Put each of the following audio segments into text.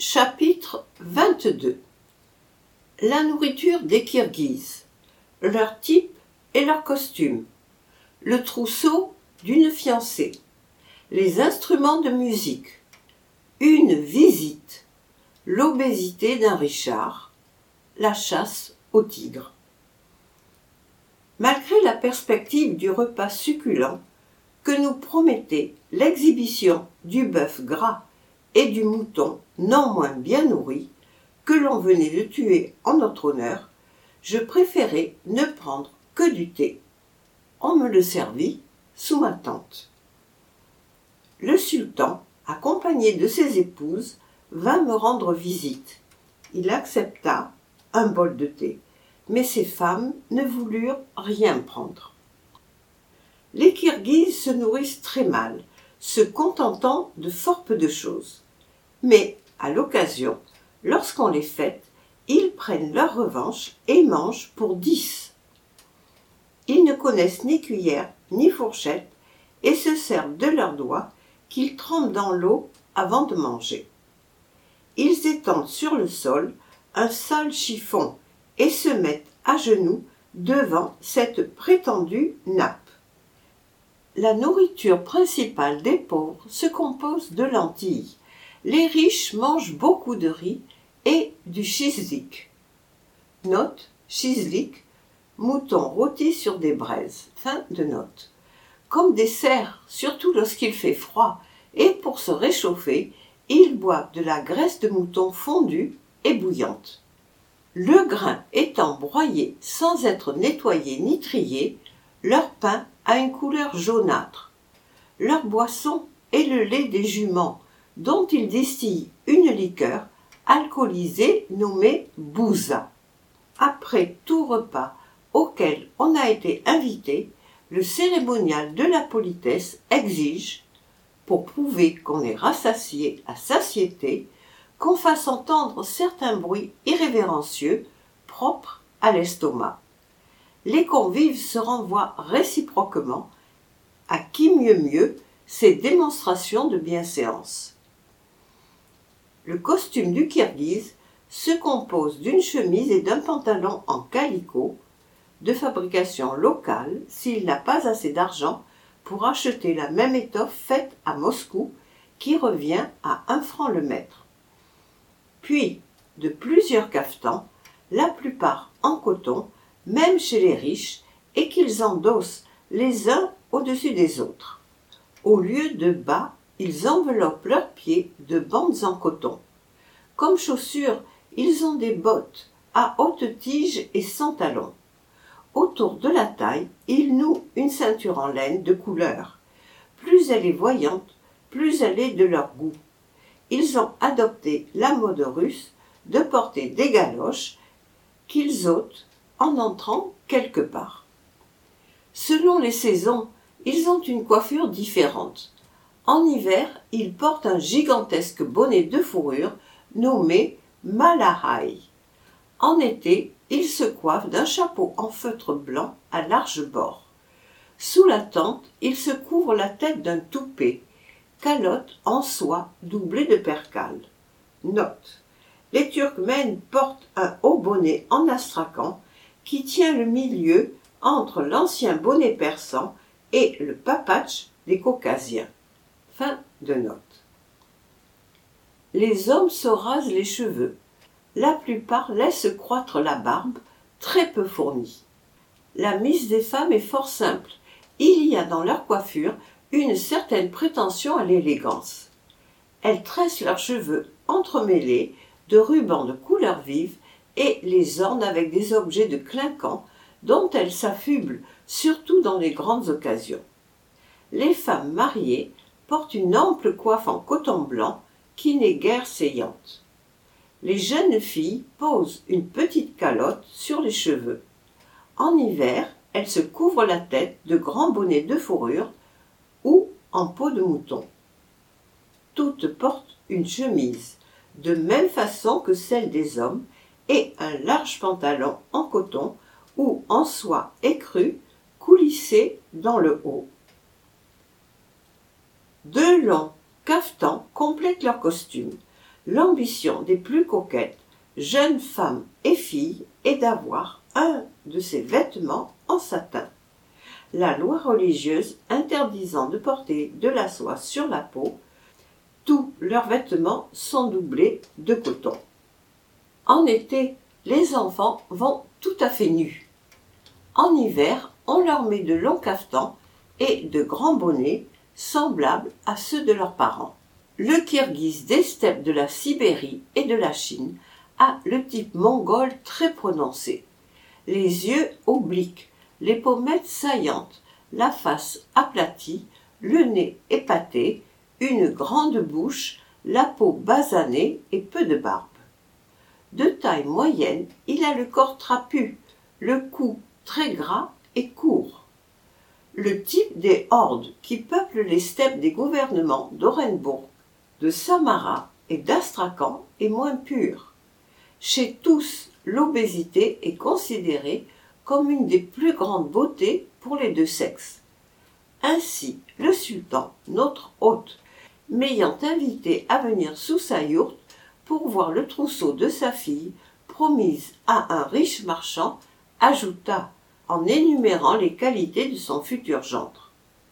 Chapitre 22. La nourriture des Kirghizes, leur type et leur costume, le trousseau d'une fiancée, les instruments de musique, une visite, l'obésité d'un Richard, la chasse au tigre. Malgré la perspective du repas succulent que nous promettait l'exhibition du bœuf gras et du mouton non moins bien nourri que l'on venait de tuer en notre honneur, je préférai ne prendre que du thé. On me le servit sous ma tente. Le sultan, accompagné de ses épouses, vint me rendre visite. Il accepta un bol de thé, mais ses femmes ne voulurent rien prendre. Les Kirghizes se nourrissent très mal, se contentant de fort peu de choses. Mais, à l'occasion, lorsqu'on les fête, ils prennent leur revanche et mangent pour 10. Ils ne connaissent ni cuillère ni fourchette et se servent de leurs doigts qu'ils trempent dans l'eau avant de manger. Ils étendent sur le sol un sale chiffon et se mettent à genoux devant cette prétendue nappe. La nourriture principale des pauvres se compose de lentilles. Les riches mangent beaucoup de riz et du shizlik. Note, shizlik, mouton rôti sur des braises. Fin de note. Comme dessert, surtout lorsqu'il fait froid, et pour se réchauffer, ils boivent de la graisse de mouton fondue et bouillante. Le grain étant broyé sans être nettoyé ni trié, leur pain a une couleur jaunâtre. Leur boisson est le lait des juments, dont ils distillent une liqueur alcoolisée nommée bouza. Après tout repas auquel on a été invité, le cérémonial de la politesse exige, pour prouver qu'on est rassasié à satiété, qu'on fasse entendre certains bruits irrévérencieux propres à l'estomac. Les convives se renvoient réciproquement, à qui mieux ces démonstrations de bienséance. Le costume du Kirghize se compose d'une chemise et d'un pantalon en calicot, de fabrication locale s'il n'a pas assez d'argent pour acheter la même étoffe faite à Moscou qui revient à 1 franc le mètre. Puis de plusieurs cafetans, la plupart en coton, même chez les riches, et qu'ils endossent les uns au-dessus des autres. Au lieu de bas, ils enveloppent leurs pieds de bandes en coton. Comme chaussures, ils ont des bottes à haute tige et sans talons. Autour de la taille, ils nouent une ceinture en laine de couleur. Plus elle est voyante, plus elle est de leur goût. Ils ont adopté la mode russe de porter des galoches qu'ils ôtent en entrant quelque part. Selon les saisons, ils ont une coiffure différente. En hiver, ils portent un gigantesque bonnet de fourrure nommé malahai. En été, ils se coiffent d'un chapeau en feutre blanc à larges bords. Sous la tente, ils se couvrent la tête d'un toupet, calotte en soie doublée de percale. Note. Les Turkmènes portent un haut bonnet en astrakhan qui tient le milieu entre l'ancien bonnet persan et le papatch des Caucasiens. Fin de note. Les hommes se rasent les cheveux. La plupart laissent croître la barbe, très peu fournie. La mise des femmes est fort simple. Il y a dans leur coiffure une certaine prétention à l'élégance. Elles tressent leurs cheveux entremêlés de rubans de couleurs vives et les ornent avec des objets de clinquant dont elles s'affublent surtout dans les grandes occasions. Les femmes mariées portent une ample coiffe en coton blanc qui n'est guère saillante. Les jeunes filles posent une petite calotte sur les cheveux. En hiver, elles se couvrent la tête de grands bonnets de fourrure ou en peau de mouton. Toutes portent une chemise, de même façon que celle des hommes, et un large pantalon en coton ou en soie écrue, coulissé dans le haut. Deux longs cafetans complètent leur costume. L'ambition des plus coquettes, jeunes femmes et filles, est d'avoir un de ces vêtements en satin. La loi religieuse interdisant de porter de la soie sur la peau, tous leurs vêtements sont doublés de coton. En été, les enfants vont tout à fait nus. En hiver, on leur met de longs cafetans et de grands bonnets semblables à ceux de leurs parents. Le Kirghiz des steppes de la Sibérie et de la Chine a le type mongol très prononcé. Les yeux obliques, les pommettes saillantes, la face aplatie, le nez épaté, une grande bouche, la peau basanée et peu de barbe. De taille moyenne, il a le corps trapu, le cou très gras et court. Le type des hordes qui peuplent les steppes des gouvernements d'Orenbourg, de Samara et d'Astrakhan est moins pur. Chez tous, l'obésité est considérée comme une des plus grandes beautés pour les deux sexes. Ainsi, le sultan, notre hôte, m'ayant invité à venir sous sa yourte pour voir le trousseau de sa fille, promise à un riche marchand, ajouta, en énumérant les qualités de son futur gendre.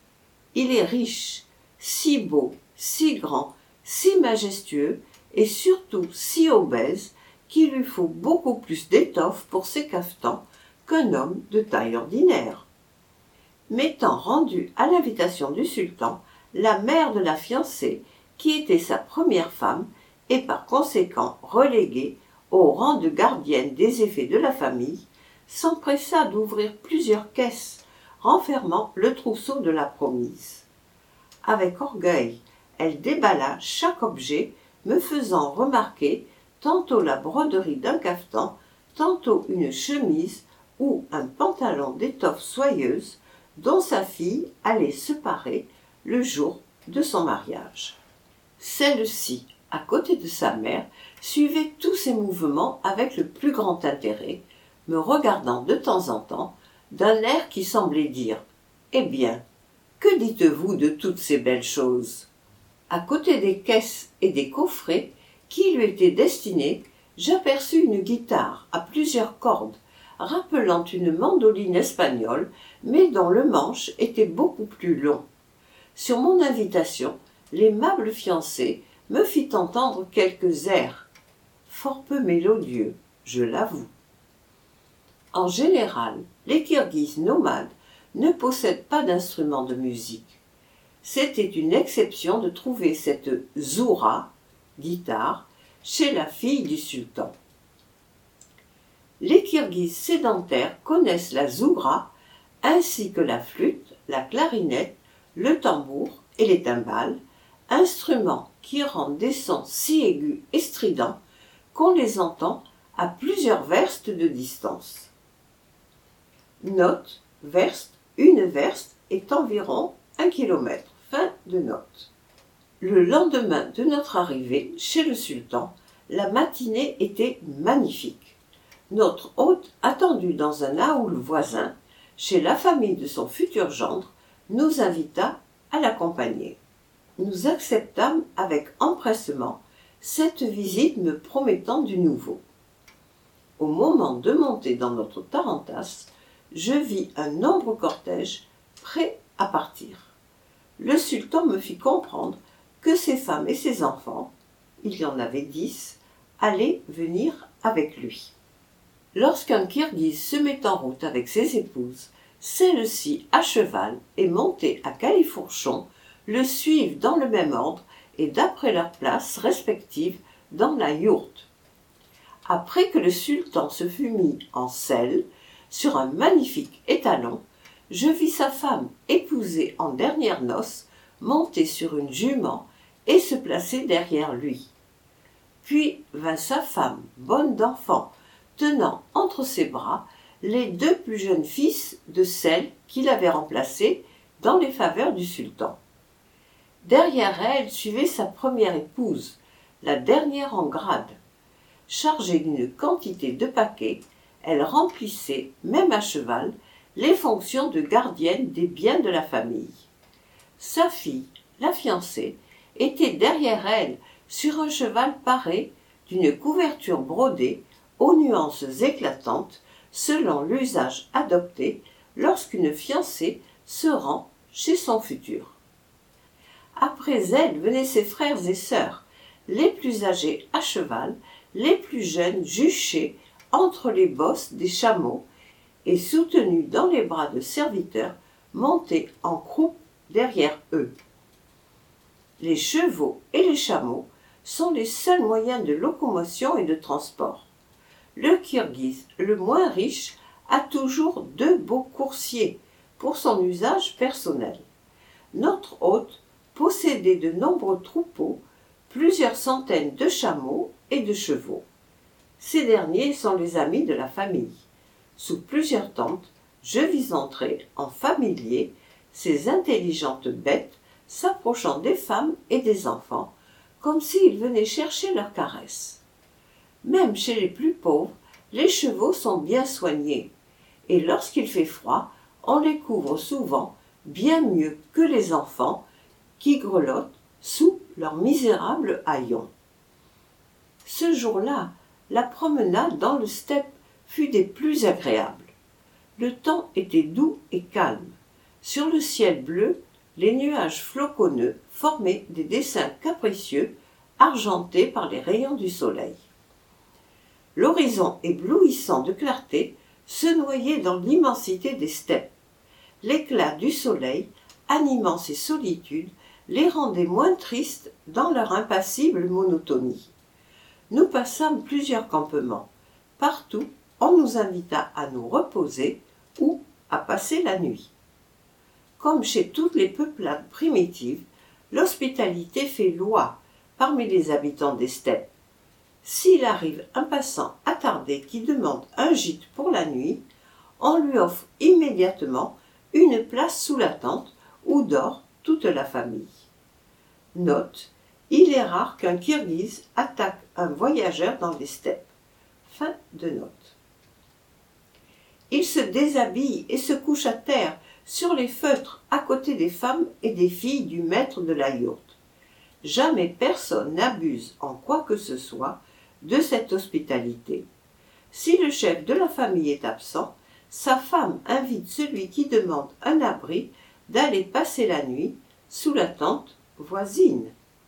Il est riche, si beau, si grand, si majestueux et surtout si obèse qu'il lui faut beaucoup plus d'étoffe pour ses cafetans qu'un homme de taille ordinaire. M'étant rendue à l'invitation du sultan, la mère de la fiancée, qui était sa première femme, et par conséquent reléguée au rang de gardienne des effets de la famille, s'empressa d'ouvrir plusieurs caisses renfermant le trousseau de la promise. Avec orgueil, elle déballa chaque objet, me faisant remarquer tantôt la broderie d'un cafetan, tantôt une chemise ou un pantalon d'étoffe soyeuse dont sa fille allait se parer le jour de son mariage. Celle-ci, à côté de sa mère, suivait tous ses mouvements avec le plus grand intérêt, me regardant de temps en temps d'un air qui semblait dire « Eh bien, que dites-vous de toutes ces belles choses ?» À côté des caisses et des coffrets qui lui étaient destinés, j'aperçus une guitare à plusieurs cordes, rappelant une mandoline espagnole, mais dont le manche était beaucoup plus long. Sur mon invitation, l'aimable fiancé me fit entendre quelques airs, fort peu mélodieux, je l'avoue. En général, les Kirghizes nomades ne possèdent pas d'instruments de musique. C'était une exception de trouver cette zoura, guitare, chez la fille du sultan. Les Kirghizes sédentaires connaissent la zougra ainsi que la flûte, la clarinette, le tambour et les timbales, instruments qui rendent des sons si aigus et stridents qu'on les entend à plusieurs verstes de distance. Note, verste, une verste est environ 1 kilomètre. Fin de note. Le lendemain de notre arrivée chez le sultan, la matinée était magnifique. Notre hôte, attendu dans un aoul voisin, chez la famille de son futur gendre, nous invita à l'accompagner. Nous acceptâmes avec empressement, cette visite me promettant du nouveau. Au moment de monter dans notre tarantasse, je vis un nombreux cortège prêt à partir. Le sultan me fit comprendre que ses femmes et ses enfants, il y en avait 10, allaient venir avec lui. Lorsqu'un Kirghize se met en route avec ses épouses, celles-ci à cheval et montées à califourchon le suivent dans le même ordre et d'après leurs places respectives dans la yourte. Après que le sultan se fut mis en selle sur un magnifique étalon, je vis sa femme épousée en dernières noces monter sur une jument et se placer derrière lui. Puis vint sa femme, bonne d'enfant, tenant entre ses bras les 2 plus jeunes fils de celle qu'il avait remplacée dans les faveurs du sultan. Derrière elle suivait sa première épouse, la dernière en grade. Chargée d'une quantité de paquets, elle remplissait, même à cheval, les fonctions de gardienne des biens de la famille. Sa fille, la fiancée, était derrière elle sur un cheval paré d'une couverture brodée aux nuances éclatantes selon l'usage adopté lorsqu'une fiancée se rend chez son futur. Après elle venaient ses frères et sœurs, les plus âgés à cheval, les plus jeunes juchés entre les bosses des chameaux et soutenus dans les bras de serviteurs montés en croupe derrière eux. Les chevaux et les chameaux sont les seuls moyens de locomotion et de transport. Le Kirghiz, le moins riche, a toujours 2 beaux coursiers pour son usage personnel. Notre hôte possédait de nombreux troupeaux, plusieurs centaines de chameaux et de chevaux. Ces derniers sont les amis de la famille. Sous plusieurs tentes, je vis entrer en familier ces intelligentes bêtes s'approchant des femmes et des enfants, comme s'ils venaient chercher leurs caresses. Même chez les plus pauvres, les chevaux sont bien soignés, et lorsqu'il fait froid, on les couvre souvent bien mieux que les enfants qui grelottent sous leurs misérables haillons. Ce jour-là, la promenade dans le steppe fut des plus agréables. Le temps était doux et calme. Sur le ciel bleu, les nuages floconneux formaient des dessins capricieux, argentés par les rayons du soleil. L'horizon éblouissant de clarté se noyait dans l'immensité des steppes. L'éclat du soleil, animant ces solitudes, les rendait moins tristes dans leur impassible monotonie. Nous passâmes plusieurs campements. Partout, on nous invita à nous reposer ou à passer la nuit. Comme chez toutes les peuplades primitives, l'hospitalité fait loi parmi les habitants des steppes. S'il arrive un passant attardé qui demande un gîte pour la nuit, on lui offre immédiatement une place sous la tente où dort toute la famille. Note: il est rare qu'un Kirghiz attaque un voyageur dans les steppes. Fin de note. Il se déshabille et se couche à terre sur les feutres à côté des femmes et des filles du maître de la yourte. Jamais personne n'abuse en quoi que ce soit de cette hospitalité. Si le chef de la famille est absent, sa femme invite celui qui demande un abri d'aller passer la nuit sous la tente voisine.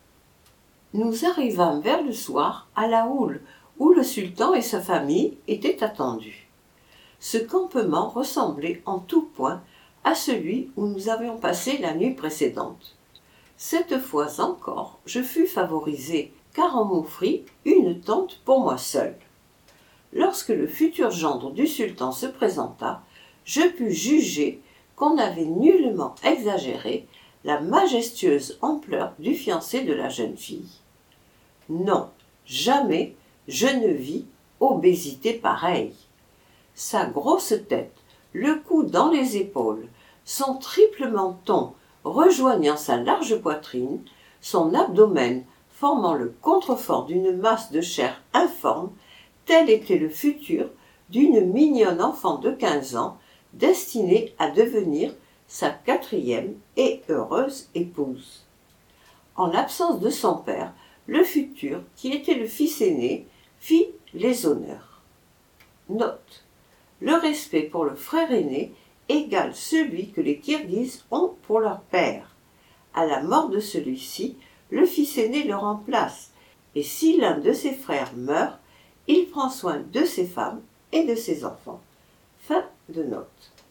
Nous arrivâmes vers le soir à la houle où le sultan et sa famille étaient attendus. Ce campement ressemblait en tout point à celui où nous avions passé la nuit précédente. Cette fois encore, je fus favorisé, car on m'offrit une tente pour moi seul. Lorsque le futur gendre du sultan se présenta, je pus juger qu'on avait nullement exagéré la majestueuse ampleur du fiancé de la jeune fille. Non, jamais je ne vis obésité pareille. Sa grosse tête, le cou dans les épaules, son triple menton rejoignant sa large poitrine, son abdomen formant le contrefort d'une masse de chair informe, tel était le futur d'une mignonne enfant de 15 ans, destinée à devenir sa 4e et heureuse épouse. En l'absence de son père, le futur, qui était le fils aîné, fit les honneurs. Note: le respect pour le frère aîné égale celui que les Kirghizes ont pour leur père. À la mort de celui-ci, le fils aîné le remplace, et si l'un de ses frères meurt, il prend soin de ses femmes et de ses enfants. Fin de note.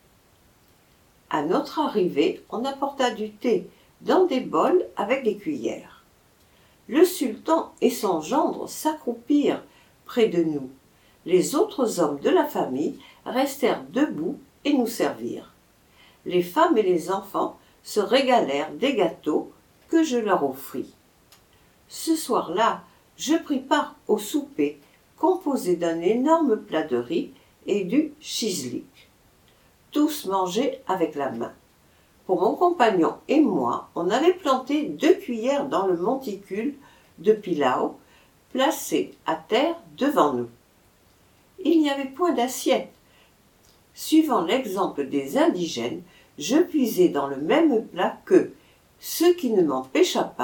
À notre arrivée, on apporta du thé dans des bols avec des cuillères. Le sultan et son gendre s'accroupirent près de nous. Les autres hommes de la famille restèrent debout et nous servirent. Les femmes et les enfants se régalèrent des gâteaux que je leur offris. Ce soir-là, je pris part au souper composé d'un énorme plat de riz et du chizlik. Tous mangeaient avec la main. Pour mon compagnon et moi, on avait planté 2 cuillères dans le monticule de pilau placé à terre devant nous. Il n'y avait point d'assiette. Suivant l'exemple des indigènes, je puisai dans le même plat qu'eux, ce qui ne m'empêcha pas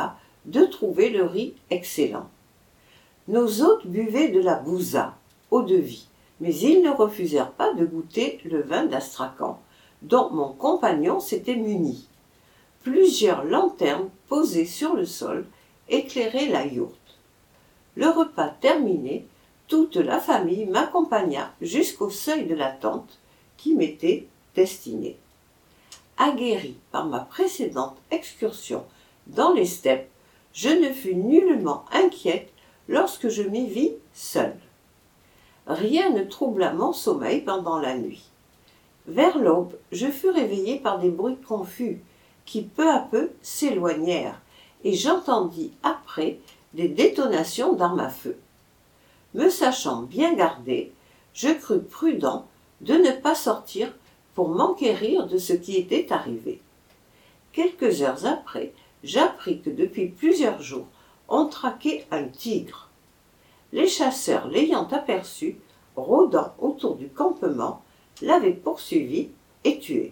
de trouver le riz excellent. Nos hôtes buvaient de la bouza, eau-de-vie, mais ils ne refusèrent pas de goûter le vin d'Astrakhan, dont mon compagnon s'était muni. Plusieurs lanternes posées sur le sol éclairaient la yourte. Le repas terminé, toute la famille m'accompagna jusqu'au seuil de la tente qui m'était destinée. Aguerri par ma précédente excursion dans les steppes, je ne fus nullement inquiète lorsque je m'y vis seule. Rien ne troubla mon sommeil pendant la nuit. Vers l'aube, je fus réveillée par des bruits confus qui peu à peu s'éloignèrent et j'entendis après des détonations d'armes à feu. Me sachant bien gardée, je crus prudent de ne pas sortir pour m'enquérir de ce qui était arrivé. Quelques heures après, j'appris que depuis plusieurs jours, on traquait un tigre. Les chasseurs, l'ayant aperçu, rôdant autour du campement, l'avaient poursuivi et tué.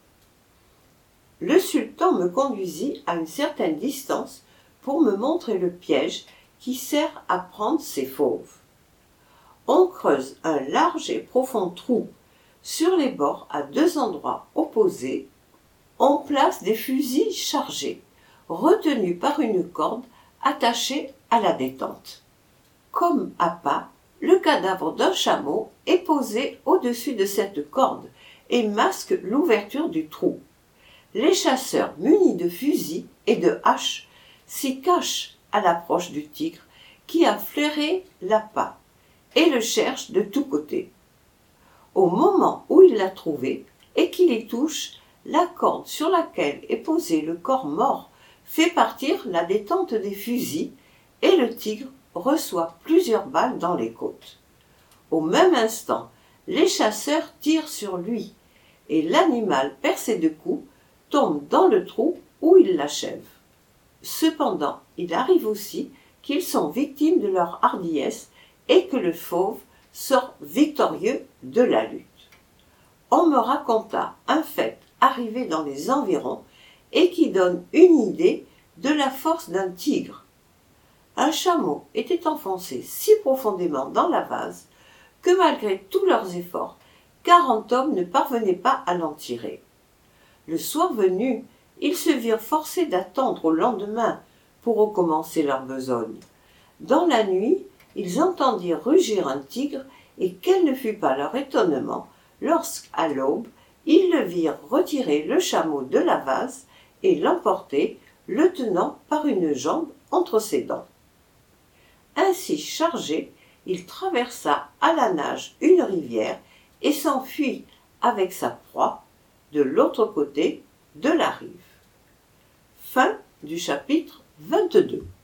Le sultan me conduisit à une certaine distance pour me montrer le piège qui sert à prendre ces fauves. On creuse un large et profond trou. Sur les bords, à deux endroits opposés, on place des fusils chargés, retenus par une corde attachée à la détente. Comme appât, le cadavre d'un chameau est posé au-dessus de cette corde et masque l'ouverture du trou. Les chasseurs munis de fusils et de haches s'y cachent à l'approche du tigre qui a flairé l'appât et le cherche de tous côtés. Au moment où il l'a trouvé et qu'il y touche, la corde sur laquelle est posé le corps mort fait partir la détente des fusils et le tigre reçoit plusieurs balles dans les côtes. Au même instant, les chasseurs tirent sur lui et l'animal percé de coups tombe dans le trou où il l'achève. Cependant, il arrive aussi qu'ils sont victimes de leur hardiesse et que le fauve sort victorieux de la lutte. On me raconta un fait arrivé dans les environs et qui donne une idée de la force d'un tigre. Un chameau était enfoncé si profondément dans la vase que malgré tous leurs efforts, 40 hommes ne parvenaient pas à l'en tirer. Le soir venu, ils se virent forcés d'attendre au lendemain pour recommencer leur besogne. Dans la nuit, ils entendirent rugir un tigre et quel ne fut pas leur étonnement lorsqu'à l'aube, ils le virent retirer le chameau de la vase et l'emporter, le tenant par une jambe entre ses dents. Ainsi chargé, il traversa à la nage une rivière et s'enfuit avec sa proie de l'autre côté de la rive. Fin du chapitre 22.